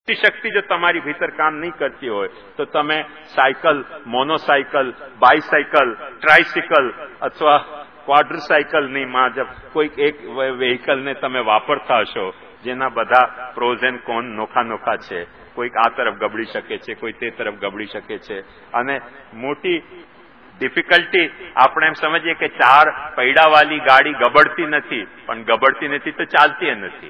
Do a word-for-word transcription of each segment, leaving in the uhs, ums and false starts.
શક્તિ જો તમારી ભીતર કામ નહીં કરતી હોય તો તમે સાયકલ, મોનોસાયકલ, બાયસાયકલ, ટ્રાયસિકલ અથવા ક્વાડ્રસાયકલની માં કોઈક એક વેહિકલને તમે વાપરતા હશો જેના બધા પ્રોઝ એન્ડ કોન નોખા નોખા છે. કોઈક આ તરફ ગબડી શકે છે, કોઈ તે તરફ ગબડી શકે છે. અને મોટી ડિફિકલ્ટી આપણે એમ સમજીએ કે ચાર પૈડાવાળી ગાડી ગબડતી નથી, પણ ગબડતી નથી તો ચાલતી નથી.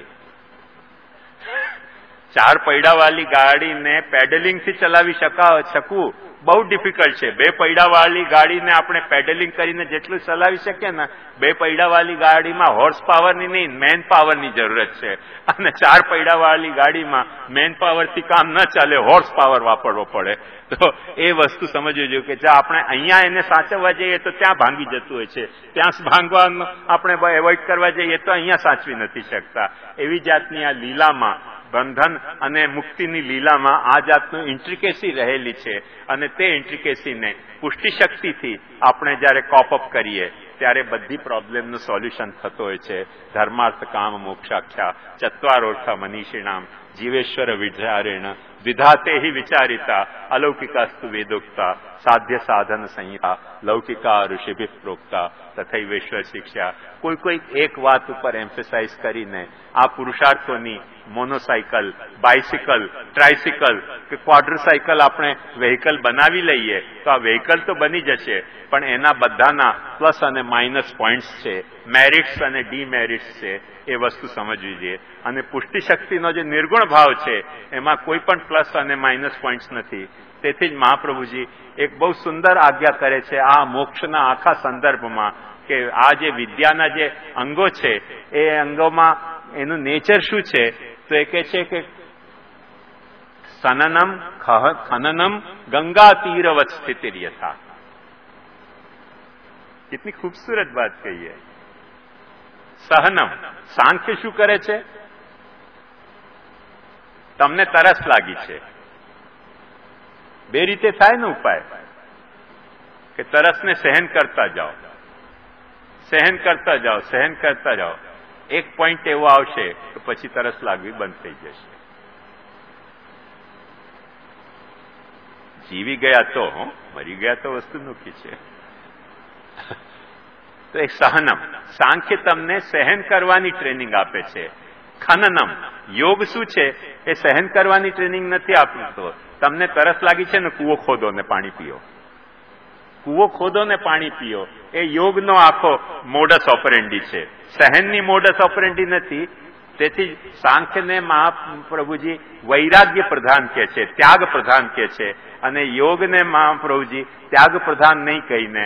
ચાર પૈડાવાળી ગાડીને પેડલિંગથી ચલાવી શકવું બહુ ડિફિકલ્ટ છે. બે પૈડાવાળી ગાડીને આપણે પેડલિંગ કરીને જેટલું ચલાવી શકીએ ને, બે પૈડાવાળી ગાડીમાં હોર્સ પાવરની નહીં, મેન પાવરની જરૂરત છે. અને ચાર પૈડાવાળી ગાડીમાં મેન પાવરથી કામ ન ચાલે, હોર્સ પાવર વાપરવો પડે. તો એ વસ્તુ સમજવી જોઈએ કે જો આપણે અહીંયા એને સાચવવા જઈએ તો ત્યાં ભાંગી જતું હોય છે, ત્યાં ભાંગવાનું આપણે એવોઇડ કરવા જઈએ તો અહીંયા સાચવી નથી શકતા. એવી જાતની આ લીલામાં, બંધન અને મુક્તિની લીલામાં આ જાતનું ઇન્ટ્રિકેસી રહેલી છે. અને તે ઇન્ટ્રિકેસીને પુષ્ટિ શક્તિથી આપણે જયારે કોપઅપ કરીએ ત્યારે બધી પ્રોબ્લેમનું સોલ્યુશન થતો હોય છે. ધર્માર્થ કામ મોક્ષાખ્યા ચત્વારોર્થ મનીષિણામ જીવેશ્વર વિચારેણ વિધાતે હિ વિચારિતા અલૌકિકાસ્તુ વેદોક્તા સાધ્ય સાધન સંહિતા લૌકિકા ઋષિભિ પ્રોક્તા તથૈવેશ્વર શિક્ષા. કોઈ કોઈ એક વાત ઉપર એમ્ફેસાઇઝ કરીને આ પુરુષાર્થોની મોનોસાયકલ, બાયસિકલ, ટ્રાયસિકલ કે ક્વાડ્રસાયકલ આપણે વેહિકલ બનાવી લઈએ તો આ વેહિકલ તો બની જશે, પણ એના બધાના પ્લસ અને માઇનસ પોઈન્ટ્સ છે, મેરિટ્સ અને ડીમેરિટ્સ છે. એ વસ્તુ સમજવી જોઈએ. અને પુષ્ટિ શક્તિનો જે નિર્ગુણ ભાવ છે એમાં કોઈ પણ પ્લસ અને માઇનસ પોઈન્ટ્સ નથી. તેથી જ મહાપ્રભુજી એક બહુ સુંદર આજ્ઞા કરે છે આ મોક્ષના આખા સંદર્ભમાં કે આ જે વિદ્યાના જે અંગો છે એ અંગોમાં એનું નેચર શું છે. તો એ કહે છે કે સનનમ ખનનમ ગંગા તીરવત સ્થિતિર્યથા. કેટલી ખૂબસૂરત વાત કહીએ. સહનમ, સાંખ્ય શું કરે છે? તમને તરસ લાગી છે, બે રીતે થાય ને ઉપાય કે તરસને સહન કરતા જાઓ, સહન કરતા જાઓ, સહન કરતા જાઓ. એક પોઈન્ટ એવો આવશે કે પછી તરસ લાગવી બંધ થઈ જશે. જીવી ગયા તો, મરી ગયા તો વસ્તુ નોખી છે. તો એક સહનમ, સાંખ્ય તમને સહન કરવાની ટ્રેનિંગ આપે છે. ખનનમ, યોગ શું છે? એ સહન કરવાની ટ્રેનિંગ નથી આપતો. તમને તરસ લાગી છે ને, કૂવો ખોદો ને પાણી પીઓ, કૂવો ખોદો ને પાણી પીઓ. એ યોગનો આખો મોડસ ઓપરેન્ડી છે, સહનની મોડસ ઓપરેન્ડી નથી. તેથી સાંખ્યને મહાપ્રભુજી વૈરાગ્ય પ્રધાન કહે છે, ત્યાગ પ્રધાન કહે છે. અને યોગને મહાપ્રભુજી ત્યાગ પ્રધાન નહીં કહીને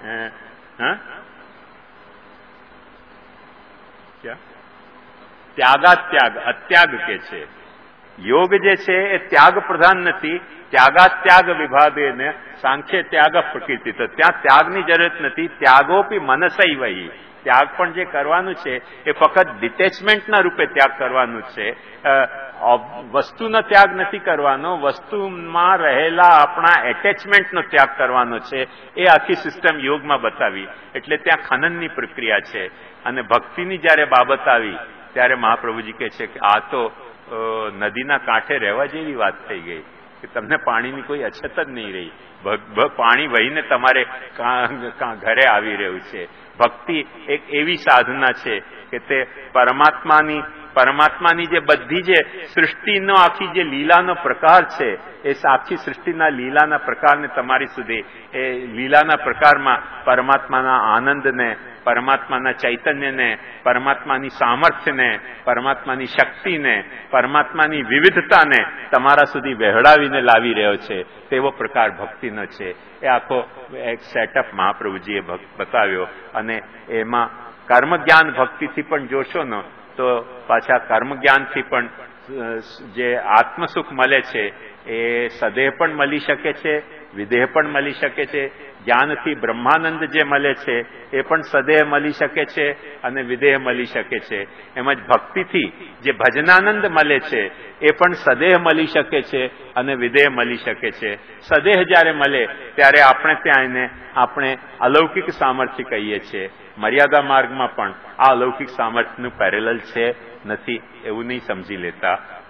ત્યાગાત્યાગ, અત્યાગ કે છે. યોગ જે છે એ ત્યાગ પ્રધાન નથી, ત્યાગાત્યાગ વિભાગેને સાંખ્ય ત્યાગ પ્રકૃતિ. તો ત્યાં ત્યાગની જરૂરત નથી. ત્યાગોપી મનસૈ વહી, ત્યાગ પણ જે કરવાનું છે એ ફક્ત ડિટેચમેન્ટના રૂપે ત્યાગ કરવાનું છે. વસ્તુનો ત્યાગ નથી કરવાનો, વસ્તુમાં રહેલા આપણા એટેચમેન્ટનો ત્યાગ કરવાનો છે. એ આખી સિસ્ટમ યોગમાં બતાવી. એટલે ત્યાં ખનનની પ્રક્રિયા છે. અને ભક્તિની જયારે બાબત આવી ત્યારે મહાપ્રભુજી કહે છે કે આ તો નદીના કાંઠે રહેવા જેવી વાત થઈ ગઈ કે તમને પાણીની કોઈ અછત જ નહીં રહી. પાણી વહીને તમારે ઘરે આવી રહ્યું છે. ભક્તિ એક એવી સાધના છે કે તે પરમાત્માની પરમાત્માની જે બધી જે સૃષ્ટિનો આખી જે લીલાનો પ્રકાર છે એ આખી સૃષ્ટિના લીલાના પ્રકારને તમારી સુધી, એ લીલાના પ્રકારમાં પરમાત્માના આનંદને, પરમાત્માના ચૈતન્યને, પરમાત્માની સામર્થ્યને, પરમાત્માની શક્તિને, પરમાત્માની વિવિધતાને તમારા સુધી વહેડાવીને લાવી રહ્યો છે. તેવો પ્રકાર ભક્તિનો છે. એ આખો એક સેટઅપ મહાપ્રભુજીએ બતાવ્યો. અને એમાં કર્મ જ્ઞાન ભક્તિથી પણ જોશો ને તો પાછા કર્મ જ્ઞાનથી પણ જે આત્મસુખ મળે છે એ સદેહ પણ મળી શકે છે, વિદેહ પણ મળી શકે છે. જ્ઞાનથી બ્રહ્માનંદ જે મળે છે એ પણ સદેહ મળી શકે છે અને વિદેહ મળી શકે છે. એમ જ ભક્તિથી જે ભજનાનંદ મળે છે એ પણ સદેહ મળી શકે છે અને વિદેહ મળી શકે છે. સદેહ જયારે મળે ત્યારે આપણે ત્યાં એને આપણે અલૌકિક સામર્થ્ય કહીએ છીએ. મર્યાદા માર્ગમાં પણ આ અલૌકિક સામર્થ્યનું પેરેલલ છે નથી એવું નહીં સમજી લેતા કે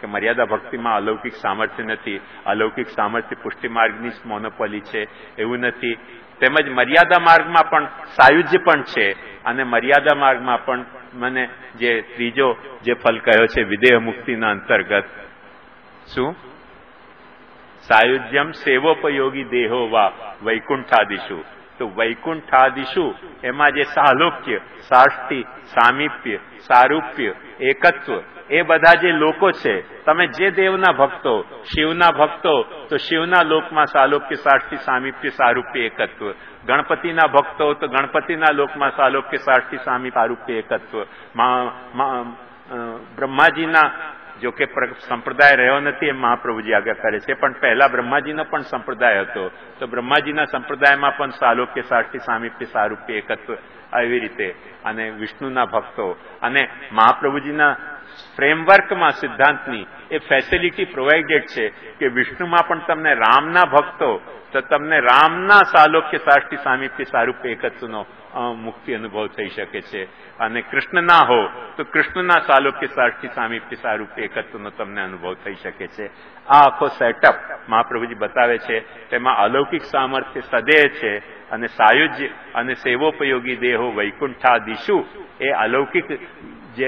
કે મર્યાદા ભક્તિમાં અલૌકિક સામર્થ્ય નથી, અલૌકિક સામર્થ્ય પુષ્ટિ માર્ગની જ મોનોપોલી છે, એવું નથી. તેમજ મર્યાદા માર્ગમાં પણ સાયુજ્ય પણ છે, અને મર્યાદા માર્ગમાં પણ મને જે ત્રીજો જે ફલ કહ્યો છે વિદેહ મુક્તિના અંતર્ગત, શું સાયુજ્યમ સેવોપયોગી દેહો વા વૈકુંઠાદિશુ, તો વૈકુંઠાદિશુ એમાં જે સાલોક્ય, સાષ્ટિ, સામીપ્ય, સારૂપ્ય, એકત્વ, એ બધા જે લોકો છે, તમે જે દેવના ભક્તો, શિવના ભક્તો, તો શિવના લોકમાં સાલોક્ય, સાષ્ટિ, સામીપ્ય, સારૂપ્ય, એકત્વ. ગણપતિના ભક્તો તો ગણપતિના લોકમાં સાલોક્ય, સાષ્ટિ, સામી, સારૂપ્ય, એકત્વ. બ્રહ્માજીના જો કે સંપ્રદાય રહ્યો નથી એમ મહાપ્રભુજી આગળ કરે છે, પણ પહેલા બ્રહ્માજીનો પણ સંપ્રદાય હતો, તો બ્રહ્માજીના સંપ્રદાયમાં પણ સાલોક્ય, સાષ્ટિ, સામીપ્ય, સારૂપ્ય, એકત્વ આવી રીતે. અને વિષ્ણુના ભક્તો અને મહાપ્રભુજીના ફ્રેમવર્કમાં સિદ્ધાંતની એ ફેસિલિટી પ્રોવાઇડેડ છે કે વિષ્ણુમાં પણ તમને રામના ભક્તો તો તમને રામના સાલોક્ય, સાષ્ટિ, સામીપ્ય, સારૂપ્ય, એકત્વનો મુક્તિ અનુભવ થઈ શકે છે, અને કૃષ્ણના હો તો કૃષ્ણના સાલોક્ય, સાષ્ટિ, સામીપ્ય, સારૂપ્ય, એકત્વનો તમને અનુભવ થઈ શકે છે. આ આખો સેટઅપ મહાપ્રભુજી બતાવે છે. તેમાં અલૌકિક સામર્થ્ય સદેહ છે, અને સાયુજ્ય અને સેવોપયોગી દેહો વૈકુંઠાદિશુ એ અલૌકિક જે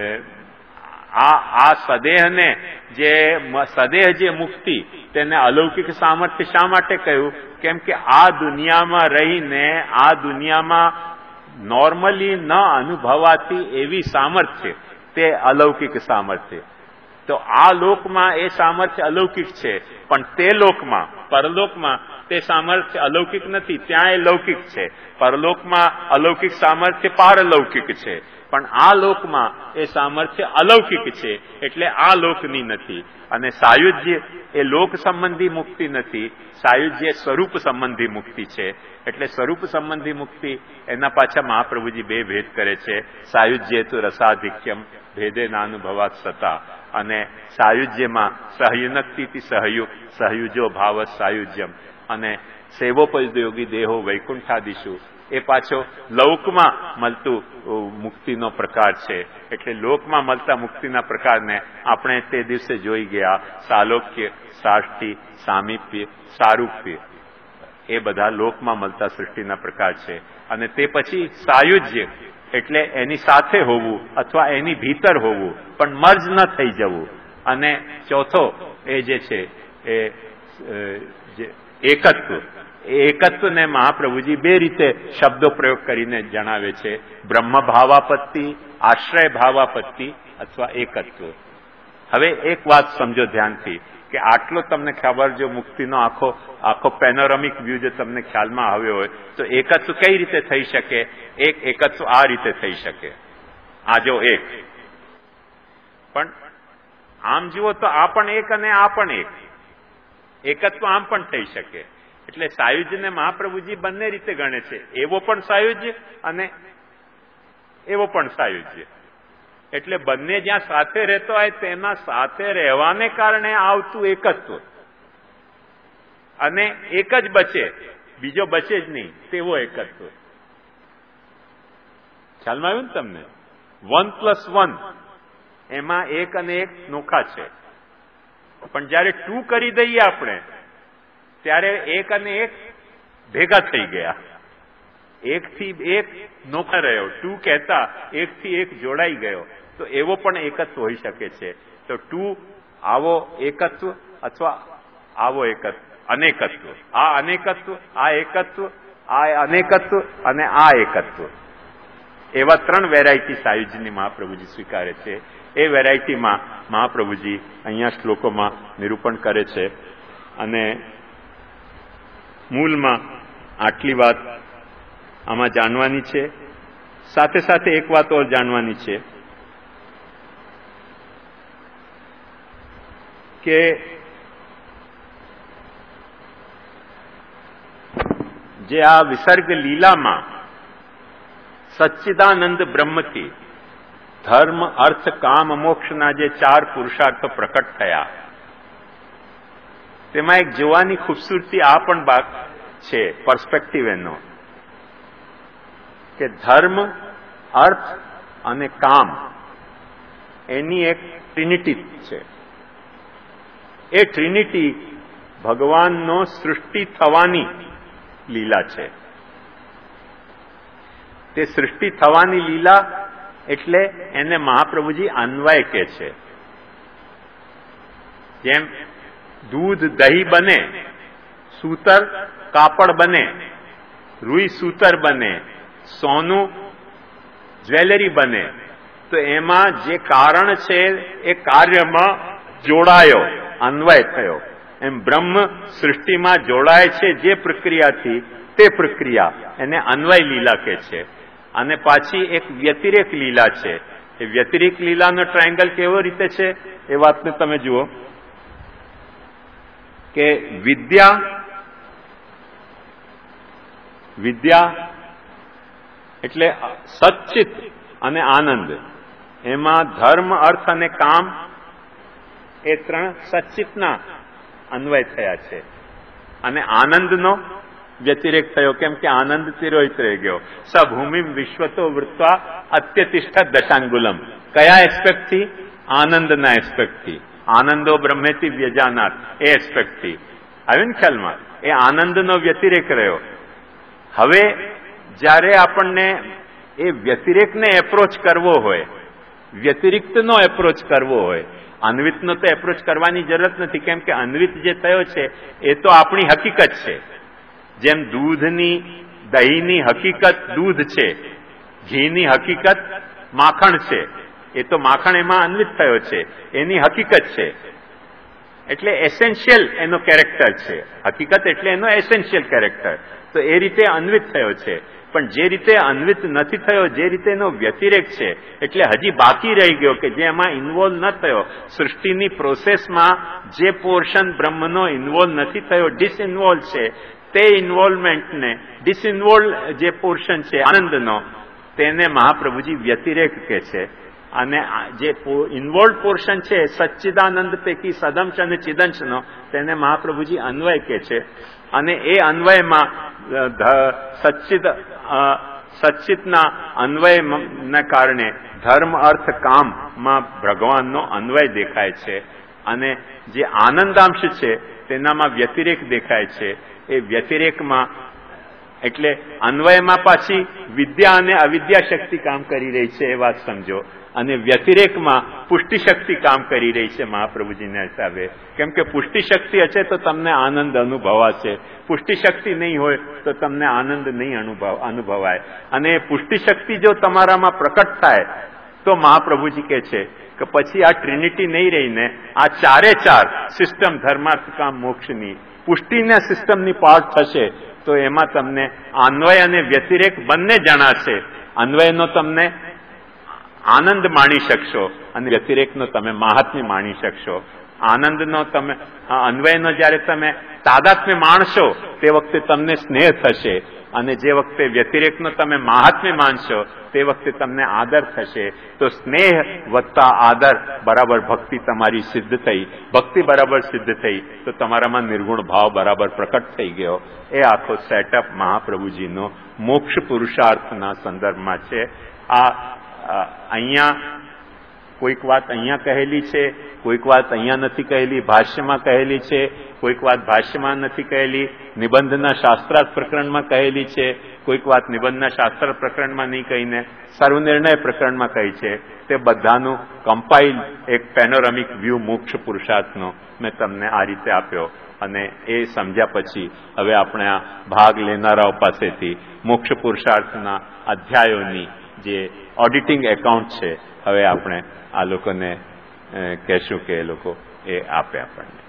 આ આ સદેહને જે સદેહ જે મુક્તિ તેને અલૌકિક સામર્થ્ય શા માટે કહ્યું? કેમ કે આ દુનિયામાં રહીને આ દુનિયામાં નોર્મલી ન અનુભવાતી એવી સામર્થ્ય તે અલૌકિક સામર્થ્ય. તો આ લોકમાં એ સામર્થ્ય અલૌકિક છે, પણ તે લોકમાં પરલોકમાં તે સામર્થ્ય અલૌકિક નથી, ત્યાં એ લૌકિક છે. પરલોકમાં અલૌકિક સામર્થ્ય પારલૌકિક છે, પણ આ લોકમાં એ સામર્થ્ય અલૌકિક છે, એટલે આ લોકની નથી. અને સાયુજ્ય એ લોક સંબંધી મુક્તિ નથી, સાયુજ્ય સ્વરૂપ સંબંધી મુક્તિ છે. એટલે સ્વરૂપ સંબંધી મુક્તિ એના પાછા મહાપ્રભુજી બે ભેદ કરે છે. સાયુજ્ય તો રસાધિક્યમ ભેદે નાનુભવાત સતા, અને સાયુજ્યમાં સહયુનક્તિ સહયુ સહયુજો ભાવ સાયુજ્યમ, અને સેવોપયોગી દેહો વૈકુંઠાદિશુ એ પાછો લોકમાં મળતું મુક્તિનો પ્રકાર છે. એટલે લોકમાં મળતા મુક્તિના પ્રકારને આપણે તે દિવસે જોઈ ગયા. સાલોક્ય, સાષ્ટિ, સામીપ્ય, સારૂપ્ય એ બધા લોકમાં મળતા સૃષ્ટિના પ્રકાર છે. અને તે પછી સાયુજ્ય એટલે એની સાથે હોવું અથવા એની ભીતર હોવું, પણ મર્જ ન થઈ જવું. અને ચોથો એ જે છે એ એકત્વ, એકત્વને મહાપ્રભુજી બે રીતે શબ્દો પ્રયોગ કરીને જણાવે છે. બ્રહ્મ ભાવાપત્તિ, આશ્રય ભાવાપત્તિ અથવા એકત્વ. હવે એક વાત સમજો ધ્યાનથી કે આટલો તમને ખબર, જો મુક્તિનો આખો આખો પેનોરામિક વ્યૂ જો તમને ખ્યાલમાં આવ્યો હોય તો એકત્વ કઈ રીતે થઈ શકે? એક એકત્વ આ રીતે થઈ શકે. આ જો એક, પણ આમ જુઓ તો આ પણ એક અને આ પણ એક. એકત્વ આમ પણ થઈ શકે. એટલે સાયુજ્યને મહાપ્રભુજી બંને રીતે ગણે છે, એવો પણ સાયુજ્ય અને એવો પણ સાયુજ્ય. એટલે બંને જ્યાં સાથે રહેતો હોય તેના સાથે રહેવાને કારણે આવતું એકત્વ, અને એક જ બચે, બીજો બચે જ નહીં તેવો એકત્વ. ખ્યાલમાં આવ્યું ને તમને? વન પ્લસ વન એમાં એક અને એક નોખા છે, પણ જયારે ટુ કરી દઈએ આપણે ત્યારે એક અને એક ભેગા થઈ ગયા. એક થી એક નોખા રહ્યો, ટુ કહેતા એક થી એક જોડાઈ ગયો. તો એવો પણ એકત્વ હોઈ શકે છે. તો ટુ આવો એકત્વ અથવા આવો એકત્વ, અનેકત્વ. આ અનેકત્વ, આ એકત્વ, આ અનેકત્વ અને આ એકત્વ, એવા ત્રણ વેરાયટી સાયુજ્યની મહાપ્રભુજી સ્વીકારે છે. એ વેરાયટીમાં મહાપ્રભુજી અહીંયા શ્લોકોમાં નિરૂપણ કરે છે. અને મૂળમાં આટલી વાત આમાં જાણવાની છે. સાથે સાથે એક વાત ઓર જાણવાની છે કે જે આ વિસર્ગ લીલામાં સચ્ચિદાનંદ બ્રહ્મથી ધર્મ, અર્થ, કામ, મોક્ષના જે ચાર પુરુષાર્થો પ્રકટ થયા, તેમાં એક જોવાની ખૂબસૂરતી આ પણ બાત છે, પર્સ્પેક્ટિવ એનો, કે ધર્મ, અર્થ અને કામ એની એક ટ્રિનિટી છે. એ ટ્રિનિટી ભગવાનનો સૃષ્ટિ થવાની લીલા છે. તે સૃષ્ટિ થવાની લીલા એટલે એને મહાપ્રભુજી અન્વય કે છે. જેમ દૂધ દહીં બને, સૂતર કાપડ બને, રૂઈ સૂતર બને, સોનું જ્વેલરી બને, તો એમાં જે કારણ છે એ કાર્યમાં જોડાયો, અન્વય થયો. એમ બ્રહ્મ સૃષ્ટિમાં જોડાય છે જે પ્રક્રિયાથી, તે પ્રક્રિયા એને અન્વય લીલા કે છે. અને પાછી એક વ્યતિરેક લીલા છે. એ વ્યતિરેક લીલાનો ટ્રાયેંગલ કેવો રીતે છે એ વાતને તમે જુઓ કે વિદ્યા વિદ્યા એટલે સચ્ચિત અને આનંદ, એમાં ધર્મ, અર્થ અને કામ એ ત્રણ સચ્ચિતના અન્વય થયા છે. અને આનંદનો વ્યતિરેક થયો, કેમ કે આનંદ તિરોહિત રહી ગયો. સભૂમિ વિશ્વતો વૃત્વા અત્યતિષ્ઠ દશાંગુલમ. કયા એસ્પેક્ટથી? આનંદના એસ્પેક્ટથી. આનંદો બ્રહ્મેથી વ્યજાનાથ એ એસ્પેક્ટથી. આવ્યું ને ખ્યાલમાં? એ આનંદનો વ્યતિરેક રહ્યો. હવે જ્યારે આપણને એ વ્યતિરેકને એપ્રોચ કરવો હોય, વ્યતિરિક્તનો એપ્રોચ કરવો હોય, અન્વિતનો તો એપ્રોચ કરવાની જરૂરત નથી, કેમ કે અન્વિત જે થયો છે એ તો આપણી હકીકત છે. જેમ દૂધની દહીંની હકીકત દૂધ છે, ઘીની હકીકત માખણ છે, એ તો માખણ એમાં અન્વિત થયો છે, એની હકીકત છે. એટલે એસેન્શિયલ એનો કેરેક્ટર છે. હકીકત એટલે એનો એસેન્શિયલ કેરેક્ટર. તો એ રીતે અન્વિત થયો છે. પણ જે રીતે અન્વિત નથી થયો, જે રીતે એનો વ્યતિરેક છે, એટલે હજી બાકી રહી ગયો કે જે એમાં ઇન્વોલ્વ ન થયો. સૃષ્ટિની પ્રોસેસમાં જે પોર્શન બ્રહ્મનો ઇન્વોલ્વ નથી થયો, ડિસઇન્વોલ્વ છે, તે ઇન્વોલ્વમેન્ટને, ડિસઇન્વોલ્વ જે પોર્શન છે આનંદનો, તેને મહાપ્રભુજી વ્યતિરેક કે છે. અને જે ઇન્વોલ્વ પોર્શન છે સચ્ચિદાનંદ પૈકી સદંશ અને ચિદંશનો, તેને મહાપ્રભુજી અન્વય કે છે. અને એ અન્વયમાં સચ્ચિદ સચ્ચિતના અન્વયના કારણે ધર્મ, અર્થ, કામમાં ભગવાનનો અન્વય દેખાય છે. અને જે આનંદાંશ છે તેનામાં વ્યતિરેક દેખાય છે. એ વ્યતિરેકમાં એટલે અન્વયમાં પાછી વિદ્યા અને અવિદ્યા શક્તિ કામ કરી રહી છે, એ વાત સમજો. અને વ્યતિરેકમાં પુષ્ટિ શક્તિ કામ કરી રહી છે મહાપ્રભુજીના હિસાબે. કેમ કે પુષ્ટિ શક્તિ હશે તો તમને આનંદ અનુભવાશે, પુષ્ટિ શક્તિ નહીં હોય તો તમને આનંદ નહીં અનુભવ અનુભવાય. અને પુષ્ટિ શક્તિ જો તમારામાં પ્રકટ થાય તો મહાપ્રભુજી કહે છે કે પછી આ ટ્રિનિટી નહીં રહીને આ ચારે ચાર સિસ્ટમ ધર્માર્થ કામ મોક્ષની પુષ્ટિના સિસ્ટમની પાર્ટ થશે, તો એમાં તમને અન્વય અને વ્યતિરેક બંને જણાશે. અન્વયનો તમને આનંદ માણી શકશો અને વ્યતિરેકનો તમે મહાત્મ્ય માણી શકશો. આનંદનો તમે અન્વયનો જયારે તમે તાદાત્મ્ય માણશો તે વખતે તમને સ્નેહ થશે, અને જે વખતે વ્યતિરેકનો તમે મહાત્મ્ય માનશો તે વખતે તમને આદર થશે. તો સ્નેહ વત્તા આદર બરાબર ભક્તિ તમારી સિદ્ધ થઈ. ભક્તિ બરાબર સિદ્ધ થઈ તો તમારામાં નિર્ગુણ ભાવ બરાબર પ્રકટ થઈ ગયો. એ આખો સેટઅપ મહાપ્રભુજીનો મોક્ષ પુરુષાર્થના સંદર્ભમાં છે. આ અહીંયા કોઈક વાત અહીંયા કહેલી છે, કોઈક વાત અહીંયા નથી કહેલી, ભાષ્યમાં કહેલી છે, કોઈક વાત ભાષ્યમાં નથી કહેલી, નિબંધના શાસ્ત્રાર્થ પ્રકરણમાં કહેલી છે, કોઈક વાત નિબંધના શાસ્ત્ર પ્રકરણમાં નહીં કહીને સર્વનિર્ણય પ્રકરણમાં કહી છે. તે બધાનું કમ્પાઇલ એક પેનોરામિક વ્યૂ મોક્ષ પુરુષાર્થનો મેં તમને આ રીતે આપ્યો. અને એ સમજ્યા પછી હવે આપણે આ ભાગ લેનારાઓ પાસેથી મોક્ષ પુરુષાર્થના અધ્યાયોની જે ઓડિટિંગ એકાઉન્ટ છે, હવે આપણે આ લોકોને કહેશું કે એ લોકો એ આપે આપણને.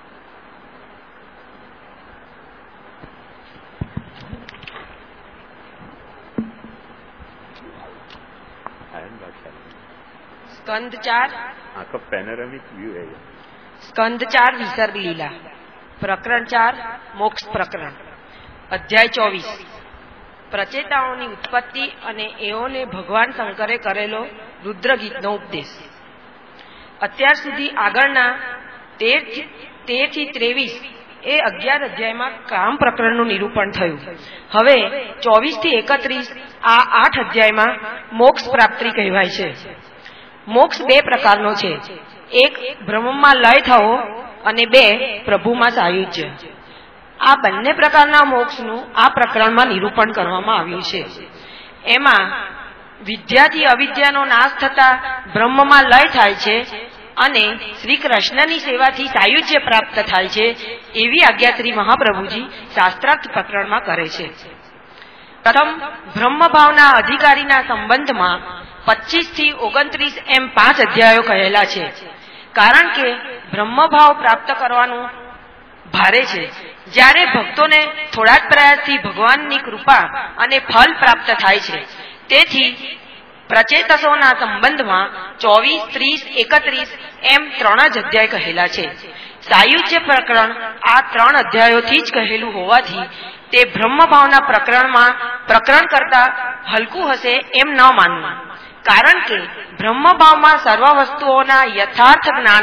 સ્કંદ ચાર આખો પેનોરામિક વ્યૂ है. સ્કંદ ચાર વિસર્ગ લીલા, પ્રકરણ ચાર મોક્ષ પ્રકરણ, અધ્યાય ચોવીસ પ્રચેતાઓની ઉત્પત્તિ અને એઓને ભગવાન શંકરે કરેલો રુદ્રગીતનો ઉપદેશ. અત્યાર સુધી આગળના તેર થી ત્રેવીસ એ અગિયાર અધ્યાયમાં કામ પ્રકરણનું નિરૂપણ થયું. હવે ચોવીસ થી એકત્રીસ આ આઠ અધ્યાયમાં મોક્ષ પ્રાપ્તિ કહેવાય છે. મોક્ષ બે પ્રકારનો છે. એક બ્રહ્મમાં લય થવો અને બે પ્રભુમાં સાયુજ્ય. આ બંને પ્રકારના મોક્ષનું આ પ્રકરણમાં નિરૂપણ કરવામાં આવ્યું છે. એમાં વિદ્યાથી અવિદ્યાનો નાશ થતા બ્રહ્મમાં લય થાય છે અને શ્રી કૃષ્ણની સેવાથી સાયુજ્ય પ્રાપ્ત થાય છે એવી આજ્ઞા શ્રી મહાપ્રભુજી શાસ્ત્રાર્થ પ્રકરણમાં કરે છે. પ્રથમ બ્રહ્મભાવના અધિકારીના સંબંધમાં પચીસ થી ઓગણત્રીસ એમ પાંચ અધ્યાયો કહેલા છે. કારણ કે બ્રહ્મભાવ પ્રાપ્ત કરવાનું ભારે છે. જ્યારે ભક્તોને થોડા જ પ્રયાસથી ભગવાનની કૃપા અને ફલ પ્રાપ્ત થાય છે. તેથી પ્રચેતસોના સંબંધમાં ચોવીસ, ત્રીસ, એકત્રીસ એમ ત્રણ જ અધ્યાય કહેલા છે. સાયુજ્ય પ્રકરણ આ ત્રણ અધ્યાયોથી જ કહેલું હોવાથી તે બ્રહ્મભાવના પ્રકરણમાં પ્રકરણ કરતા હલકું હશે એમ ન માનવું. કારણ કે બ્રહ્મભાવમાં સર્વ વસ્તુઓના યથાર્થ જ્ઞાન